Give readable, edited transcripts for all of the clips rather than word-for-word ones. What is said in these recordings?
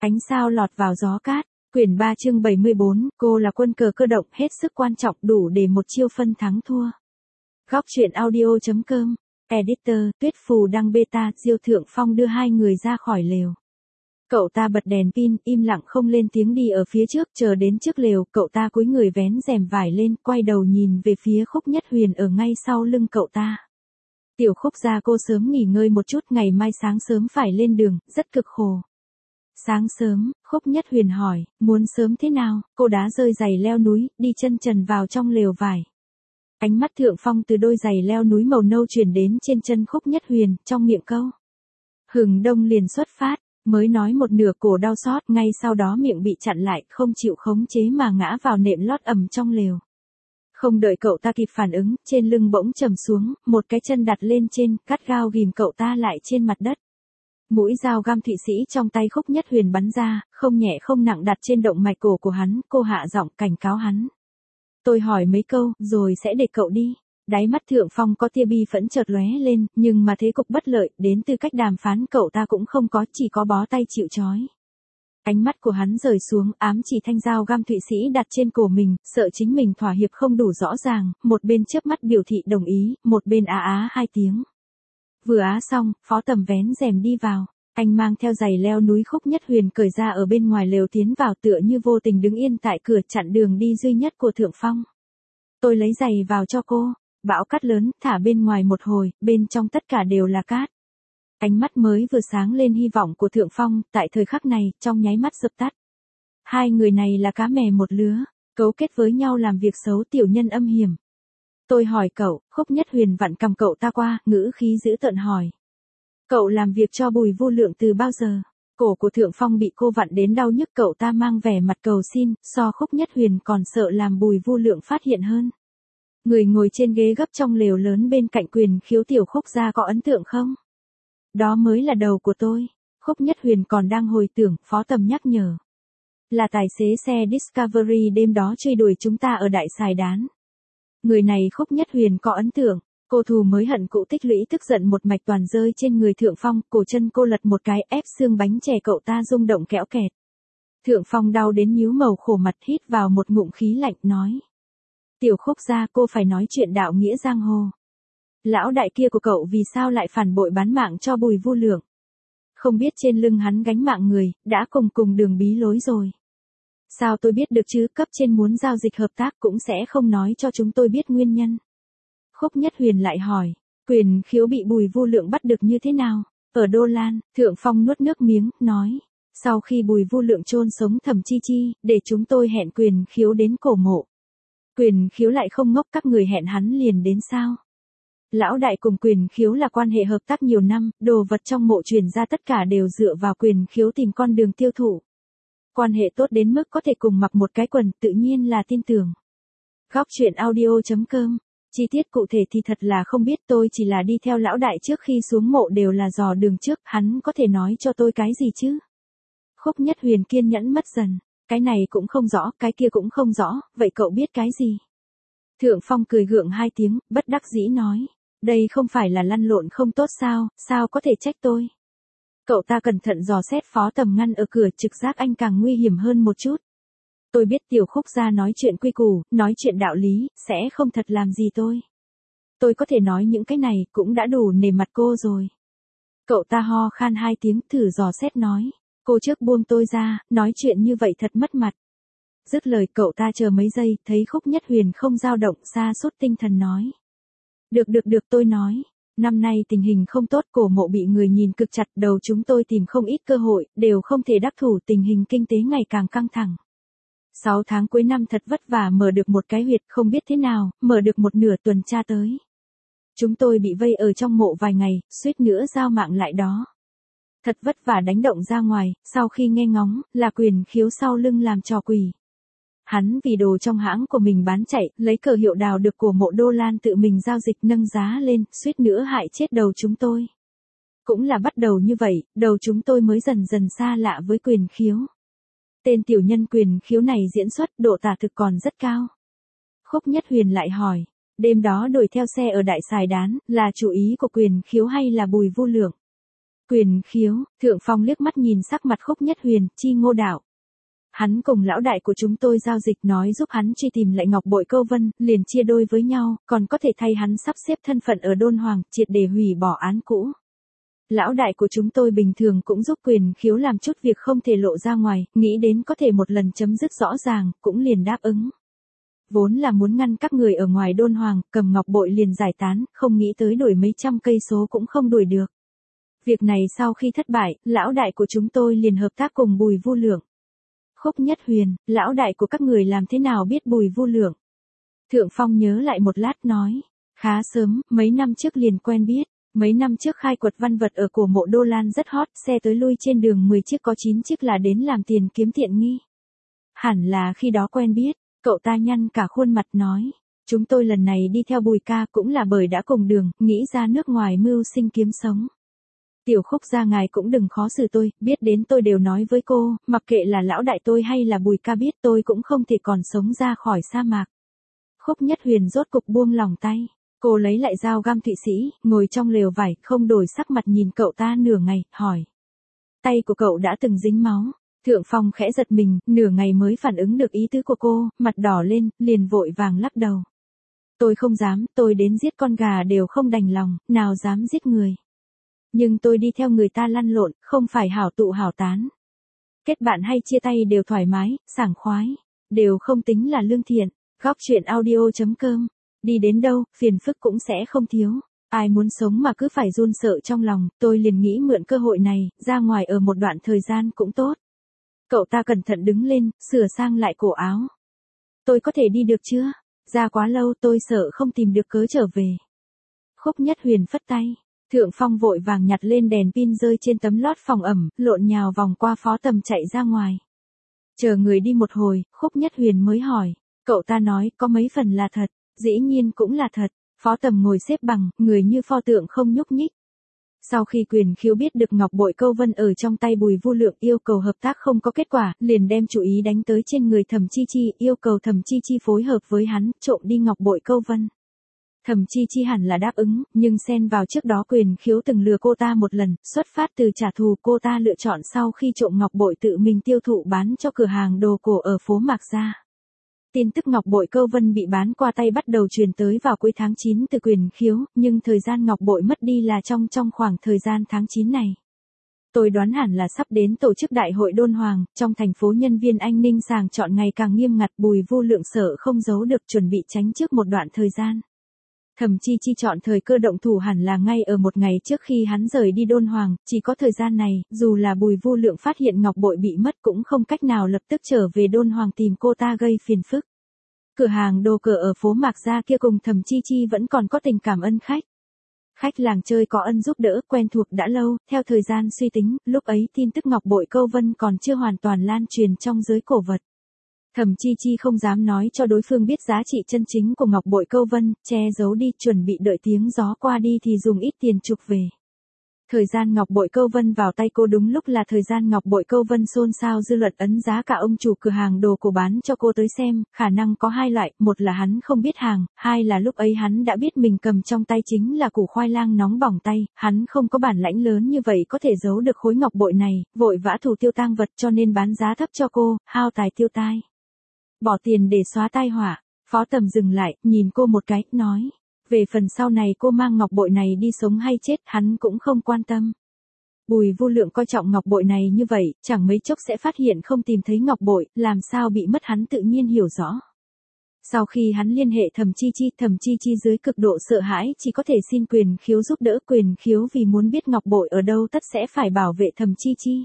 Ánh sao lọt vào gió cát. Quyển 3 chương 74, cô là quân cờ cơ động hết sức quan trọng đủ để một chiêu phân thắng thua. Góc truyện audio.com. Editor, Tuyết Phù đăng beta, Diêu Thượng Phong đưa hai người ra khỏi lều. Cậu ta bật đèn pin, im lặng không lên tiếng đi ở phía trước, chờ đến trước lều, cậu ta cúi người vén rèm vải lên, quay đầu nhìn về phía Khúc Nhất Huyền ở ngay sau lưng cậu ta. Tiểu Khúc gia cô sớm nghỉ ngơi một chút, ngày mai sáng sớm phải lên đường, rất cực khổ. Sáng sớm, Khúc Nhất Huyền hỏi, muốn sớm thế nào? Cô đá rơi giày leo núi, đi chân trần vào trong lều vải. Ánh mắt Thượng Phong từ đôi giày leo núi màu nâu chuyển đến trên chân Khúc Nhất Huyền, trong miệng câu. Hừng đông liền xuất phát, mới nói một nửa cổ đau xót, ngay sau đó miệng bị chặn lại, không chịu khống chế mà ngã vào nệm lót ẩm trong lều. Không đợi cậu ta kịp phản ứng, trên lưng bỗng trầm xuống, một cái chân đặt lên trên, cắt gao ghìm cậu ta lại trên mặt đất. Mũi dao găm Thụy Sĩ trong tay Khúc Nhất Huyền bắn ra, không nhẹ không nặng đặt trên động mạch cổ của hắn, cô hạ giọng cảnh cáo hắn. Tôi hỏi mấy câu, rồi sẽ để cậu đi. Đáy mắt Thượng Phong có tia bi phẫn chợt lóe lên, nhưng mà thế cục bất lợi, đến từ cách đàm phán cậu ta cũng không có, chỉ có bó tay chịu trói. Ánh mắt của hắn rời xuống, ám chỉ thanh dao găm Thụy Sĩ đặt trên cổ mình, sợ chính mình thỏa hiệp không đủ rõ ràng, một bên chớp mắt biểu thị đồng ý, một bên á á hai tiếng. Vừa á xong, Phó Tầm vén rèm đi vào. Anh mang theo giày leo núi Khúc Nhất Huyền cởi ra ở bên ngoài lều tiến vào tựa như vô tình đứng yên tại cửa chặn đường đi duy nhất của Thượng Phong. Tôi lấy giày vào cho cô. Bão cát lớn, thả bên ngoài một hồi, bên trong tất cả đều là cát. Ánh mắt mới vừa sáng lên hy vọng của Thượng Phong, tại thời khắc này, trong nháy mắt dập tắt. Hai người này là cá mè một lứa, cấu kết với nhau làm việc xấu, tiểu nhân âm hiểm. Tôi hỏi cậu, Khúc Nhất Huyền vặn cầm cậu ta qua, ngữ khí dữ tợn hỏi. Cậu làm việc cho Bùi Vu Lượng từ bao giờ? Cổ của Thượng Phong bị cô vặn đến đau nhức, cậu ta mang vẻ mặt cầu xin, so Khúc Nhất Huyền còn sợ làm Bùi Vu Lượng phát hiện hơn. Người ngồi trên ghế gấp trong lều lớn bên cạnh Quyền Khiếu tiểu Khúc gia có ấn tượng không? Đó mới là đầu của tôi. Khúc Nhất Huyền còn đang hồi tưởng, Phó Tầm nhắc nhở. Là tài xế xe Discovery đêm đó truy đuổi chúng ta ở Đại Sài Đán. Người này Khúc Nhất Huyền có ấn tượng. Cô thù mới hận cũ tích lũy tức giận một mạch toàn rơi trên người Thượng Phong, cổ chân cô lật một cái ép xương bánh chè cậu ta rung động kẽo kẹt. Thượng Phong đau đến nhíu màu khổ mặt, hít vào một ngụm khí lạnh nói. Tiểu Khúc gia, cô phải nói chuyện đạo nghĩa giang hồ. Lão đại kia của cậu vì sao lại phản bội bán mạng cho Bùi Vu Lượng? Không biết trên lưng hắn gánh mạng người, đã cùng đường bí lối rồi. Sao tôi biết được chứ, cấp trên muốn giao dịch hợp tác cũng sẽ không nói cho chúng tôi biết nguyên nhân. Khúc Nhất Huyền lại hỏi, Quyền Khiếu bị Bùi Vu Lượng bắt được như thế nào? Ở Đô Lan, Thượng Phong nuốt nước miếng, nói. Sau khi Bùi Vu Lượng chôn sống Thẩm Chi Chi, để chúng tôi hẹn Quyền Khiếu đến cổ mộ. Quyền Khiếu lại không ngốc, các người hẹn hắn liền đến sao? Lão đại cùng Quyền Khiếu là quan hệ hợp tác nhiều năm, đồ vật trong mộ truyền ra tất cả đều dựa vào Quyền Khiếu tìm con đường tiêu thụ. Quan hệ tốt đến mức có thể cùng mặc một cái quần, tự nhiên là tin tưởng. Góc truyện audio.com. Chi tiết cụ thể thì thật là không biết, tôi chỉ là đi theo lão đại trước khi xuống mộ đều là dò đường trước, hắn có thể nói cho tôi cái gì chứ? Khúc Nhất Huyền kiên nhẫn mất dần, cái này cũng không rõ, cái kia cũng không rõ, vậy cậu biết cái gì? Thượng Phong cười gượng hai tiếng, bất đắc dĩ nói, đây không phải là lăn lộn không tốt sao, sao có thể trách tôi? Cậu ta cẩn thận dò xét Phó Tầm ngăn ở cửa, trực giác anh càng nguy hiểm hơn một chút. Tôi biết tiểu Khúc gia nói chuyện quy củ, nói chuyện đạo lý, sẽ không thật làm gì tôi. Tôi có thể nói những cái này cũng đã đủ nể mặt cô rồi. Cậu ta ho khan hai tiếng, thử dò xét nói. Cô trước buông tôi ra, nói chuyện như vậy thật mất mặt. Dứt lời cậu ta chờ mấy giây, thấy Khúc Nhất Huyền không dao động, sa sút tinh thần nói. Được tôi nói. Năm nay tình hình không tốt, cổ mộ bị người nhìn cực chặt, đầu chúng tôi tìm không ít cơ hội, đều không thể đắc thủ, tình hình kinh tế ngày càng căng thẳng. 6 tháng cuối năm thật vất vả mở được một cái huyệt, không biết thế nào, mở được một nửa tuần tra tới. Chúng tôi bị vây ở trong mộ vài ngày, suýt nữa giao mạng lại đó. Thật vất vả đánh động ra ngoài, sau khi nghe ngóng, là Quyền Khiếu sau lưng làm trò quỷ. Hắn vì đồ trong hãng của mình bán chạy, lấy cờ hiệu đào được của mộ Đô Lan tự mình giao dịch nâng giá lên, suýt nữa hại chết đầu chúng tôi. Cũng là bắt đầu như vậy, đầu chúng tôi mới dần dần xa lạ với Quyền Khiếu. Tên tiểu nhân Quyền Khiếu này diễn xuất, độ tả thực còn rất cao. Khúc Nhất Huyền lại hỏi, đêm đó đuổi theo xe ở Đại Sài Đán, là chủ ý của Quyền Khiếu hay là Bùi Vu Lượng? Quyền khiếu, Thượng Phong liếc mắt nhìn sắc mặt Khúc Nhất Huyền, Chi Ngô đạo. Hắn cùng lão đại của chúng tôi giao dịch nói giúp hắn truy tìm lại ngọc bội câu vân, liền chia đôi với nhau, còn có thể thay hắn sắp xếp thân phận ở Đôn Hoàng, triệt để hủy bỏ án cũ. Lão đại của chúng tôi bình thường cũng giúp Quyền khiếu làm chút việc không thể lộ ra ngoài, nghĩ đến có thể một lần chấm dứt rõ ràng, cũng liền đáp ứng. Vốn là muốn ngăn các người ở ngoài Đôn Hoàng, cầm ngọc bội liền giải tán, không nghĩ tới đuổi mấy trăm cây số cũng không đuổi được. Việc này sau khi thất bại, lão đại của chúng tôi liền hợp tác cùng Bùi Vu Lượng. Khúc Nhất Huyền, lão đại của các người làm thế nào biết Bùi Vu Lượng? Thượng Phong nhớ lại một lát nói, khá sớm, mấy năm trước liền quen biết. Mấy năm trước khai quật văn vật ở cổ mộ Đô Lan rất hot, xe tới lui trên đường 10 chiếc có 9 chiếc là đến làm tiền kiếm tiện nghi. Hẳn là khi đó quen biết, cậu ta nhăn cả khuôn mặt nói. Chúng tôi lần này đi theo Bùi ca cũng là bởi đã cùng đường, nghĩ ra nước ngoài mưu sinh kiếm sống. Tiểu Khúc gia ngài cũng đừng khó xử tôi, biết đến tôi đều nói với cô, mặc kệ là lão đại tôi hay là Bùi ca biết tôi cũng không thể còn sống ra khỏi sa mạc. Khúc Nhất Huyền rốt cục buông lỏng tay. Cô lấy lại dao găm Thụy Sĩ, ngồi trong lều vải, không đổi sắc mặt nhìn cậu ta nửa ngày, hỏi. Tay của cậu đã từng dính máu. Thượng Phong khẽ giật mình, nửa ngày mới phản ứng được ý tứ của cô, mặt đỏ lên, liền vội vàng lắc đầu. Tôi không dám, tôi đến giết con gà đều không đành lòng, nào dám giết người. Nhưng tôi đi theo người ta lăn lộn, không phải hảo tụ hảo tán. Kết bạn hay chia tay đều thoải mái, sảng khoái, đều không tính là lương thiện. Góc truyện audio.com. Đi đến đâu, phiền phức cũng sẽ không thiếu. Ai muốn sống mà cứ phải run sợ trong lòng, tôi liền nghĩ mượn cơ hội này, ra ngoài ở một đoạn thời gian cũng tốt. Cậu ta cẩn thận đứng lên, sửa sang lại cổ áo. Tôi có thể đi được chưa? Ra quá lâu tôi sợ không tìm được cớ trở về. Khúc Nhất Huyền phất tay. Thượng Phong vội vàng nhặt lên đèn pin rơi trên tấm lót phòng ẩm, lộn nhào vòng qua Phó Tầm chạy ra ngoài. Chờ người đi một hồi, Khúc Nhất Huyền mới hỏi. Cậu ta nói có mấy phần là thật. Dĩ nhiên cũng là thật, Phó Tầm ngồi xếp bằng, người như pho tượng không nhúc nhích. Sau khi Quyền khiếu biết được ngọc bội câu vân ở trong tay Bùi Vu Lượng yêu cầu hợp tác không có kết quả, liền đem chú ý đánh tới trên người Thẩm Chi Chi, yêu cầu Thẩm Chi Chi phối hợp với hắn, trộm đi ngọc bội câu vân. Thẩm Chi Chi hẳn là đáp ứng, nhưng xen vào trước đó Quyền khiếu từng lừa cô ta một lần, xuất phát từ trả thù cô ta lựa chọn sau khi trộm ngọc bội tự mình tiêu thụ bán cho cửa hàng đồ cổ ở phố Mạc Gia. Tin tức ngọc bội câu vân bị bán qua tay bắt đầu truyền tới vào cuối tháng 9 từ Quyền khiếu, nhưng thời gian ngọc bội mất đi là trong khoảng thời gian tháng 9 này. Tôi đoán hẳn là sắp đến tổ chức đại hội Đôn Hoàng, trong thành phố nhân viên an ninh sàng chọn ngày càng nghiêm ngặt, Bùi Vu Lượng sợ không giấu được chuẩn bị tránh trước một đoạn thời gian. Thẩm Chi Chi chọn thời cơ động thủ hẳn là ngay ở một ngày trước khi hắn rời đi Đôn Hoàng, chỉ có thời gian này, dù là Bùi Vu Lượng phát hiện ngọc bội bị mất cũng không cách nào lập tức trở về Đôn Hoàng tìm cô ta gây phiền phức. Cửa hàng đồ cờ ở phố Mạc Gia kia cùng Thẩm Chi Chi vẫn còn có tình cảm ân khách. Khách làng chơi có ân giúp đỡ, quen thuộc đã lâu, theo thời gian suy tính, lúc ấy tin tức ngọc bội câu vân còn chưa hoàn toàn lan truyền trong giới cổ vật. Thẩm Chi Chi không dám nói cho đối phương biết giá trị chân chính của ngọc bội câu vân, che giấu đi, chuẩn bị đợi tiếng gió qua đi thì dùng ít tiền trục về. Thời gian ngọc bội câu vân vào tay cô đúng lúc là thời gian ngọc bội câu vân xôn xao dư luận ấn giá cả ông chủ cửa hàng đồ cổ bán cho cô tới xem, khả năng có hai loại, một là hắn không biết hàng, hai là lúc ấy hắn đã biết mình cầm trong tay chính là củ khoai lang nóng bỏng tay, hắn không có bản lãnh lớn như vậy có thể giấu được khối ngọc bội này, vội vã thủ tiêu tang vật cho nên bán giá thấp cho cô, hao tài tiêu tai. Bỏ tiền để xóa tai họa. Phó Tầm dừng lại, nhìn cô một cái, nói. Về phần sau này cô mang ngọc bội này đi sống hay chết, hắn cũng không quan tâm. Bùi Vu Lượng coi trọng ngọc bội này như vậy, chẳng mấy chốc sẽ phát hiện không tìm thấy ngọc bội, làm sao bị mất hắn tự nhiên hiểu rõ. Sau khi hắn liên hệ Thẩm Chi Chi dưới cực độ sợ hãi chỉ có thể xin Quyền khiếu giúp đỡ. Quyền khiếu vì muốn biết ngọc bội ở đâu tất sẽ phải bảo vệ Thẩm Chi Chi.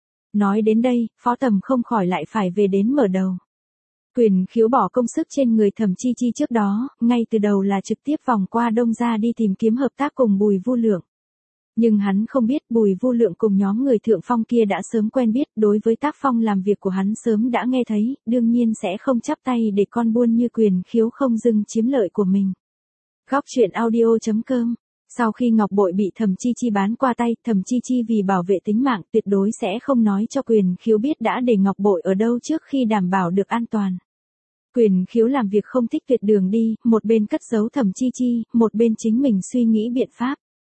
Nói đến đây, Phó Tầm không khỏi lại phải về đến mở đầu. Quyền khiếu bỏ công sức trên người Thẩm Chi Chi trước đó, ngay từ đầu là trực tiếp vòng qua Đông Gia đi tìm kiếm hợp tác cùng Bùi Vu Lượng. Nhưng hắn không biết Bùi Vu Lượng cùng nhóm người Thượng Phong kia đã sớm quen biết, đối với tác phong làm việc của hắn sớm đã nghe thấy, đương nhiên sẽ không chắp tay để con buôn như Quyền khiếu không dừng chiếm lợi của mình. Góc truyện audio.com. Sau khi ngọc bội bị Thẩm Chi Chi bán qua tay, Thẩm Chi Chi vì bảo vệ tính mạng tuyệt đối sẽ không nói cho Quyền khiếu biết đã để ngọc bội ở đâu trước khi đảm bảo được an toàn. Quyền khiếu làm việc không thích tuyệt đường đi, một bên cất giấu Thẩm Chi Chi, một bên chính mình suy nghĩ biện pháp.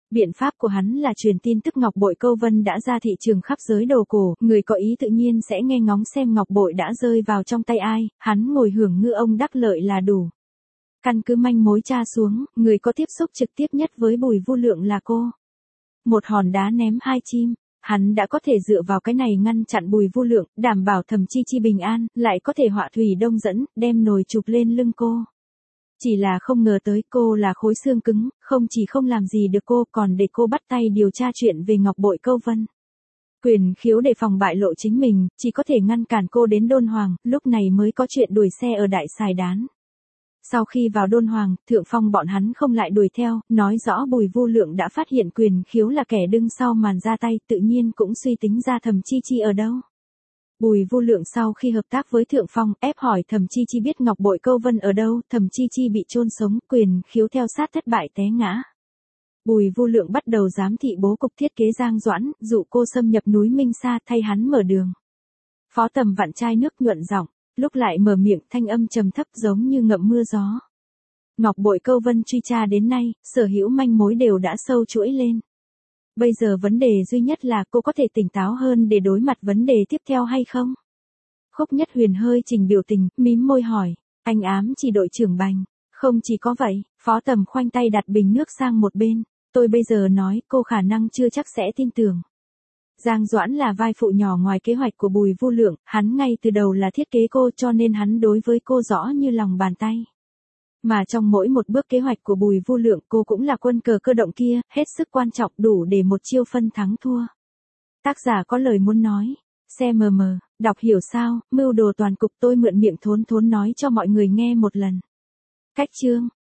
Biện pháp của hắn là truyền tin tức ngọc bội câu vân đã ra thị trường khắp giới đồ cổ, người có ý tự nhiên sẽ nghe ngóng xem ngọc bội đã rơi vào trong tay ai, hắn ngồi hưởng ngư ông đắc lợi là đủ. Căn cứ manh mối tra xuống, người có tiếp xúc trực tiếp nhất với Bùi Vu Lượng là cô. Một hòn đá ném hai chim, hắn đã có thể dựa vào cái này ngăn chặn Bùi Vu Lượng, đảm bảo Thẩm Chi Chi bình an, lại có thể họa thủy đông dẫn, đem nồi chụp lên lưng cô. Chỉ là không ngờ tới cô là khối xương cứng, không chỉ không làm gì được cô còn để cô bắt tay điều tra chuyện về ngọc bội câu vân. Quyền khiếu để phòng bại lộ chính mình, chỉ có thể ngăn cản cô đến Đôn Hoàng, lúc này mới có chuyện đuổi xe ở Đại Sài Đán. Sau khi vào Đôn Hoàng, Thượng Phong bọn hắn không lại đuổi theo, nói rõ Bùi Vu Lượng đã phát hiện Quyền khiếu là kẻ đứng sau màn ra tay, tự nhiên cũng suy tính ra Thẩm Chi Chi ở đâu. Bùi Vu Lượng sau khi hợp tác với Thượng Phong, ép hỏi Thẩm Chi Chi biết ngọc bội câu vân ở đâu, Thẩm Chi Chi bị chôn sống, Quyền khiếu theo sát thất bại té ngã. Bùi Vu Lượng bắt đầu giám thị bố cục thiết kế Giang Doãn, dụ cô xâm nhập núi Minh Sa thay hắn mở đường. Phó Tầm vặn chai nước nhuận giọng, lúc lại mở miệng thanh âm trầm thấp giống như ngậm mưa gió. Ngọc bội câu vân truy tra đến nay, sở hữu manh mối đều đã sâu chuỗi lên. Bây giờ vấn đề duy nhất là cô có thể tỉnh táo hơn để đối mặt vấn đề tiếp theo hay không? Khúc Nhất Huyền hơi chỉnh biểu tình, mím môi hỏi, anh ám chỉ đội trưởng Bành. Không chỉ có vậy, Phó Tầm khoanh tay đặt bình nước sang một bên, tôi bây giờ nói cô khả năng chưa chắc sẽ tin tưởng. Giang Doãn là vai phụ nhỏ ngoài kế hoạch của Bùi Vu Lượng, hắn ngay từ đầu là thiết kế cô cho nên hắn đối với cô rõ như lòng bàn tay. Mà trong mỗi một bước kế hoạch của Bùi Vu Lượng cô cũng là quân cờ cơ động kia, hết sức quan trọng đủ để một chiêu phân thắng thua. Tác giả có lời muốn nói. Xe mờ mờ, đọc hiểu sao, mưu đồ toàn cục tôi mượn miệng thốn thốn nói cho mọi người nghe một lần. Cách chương.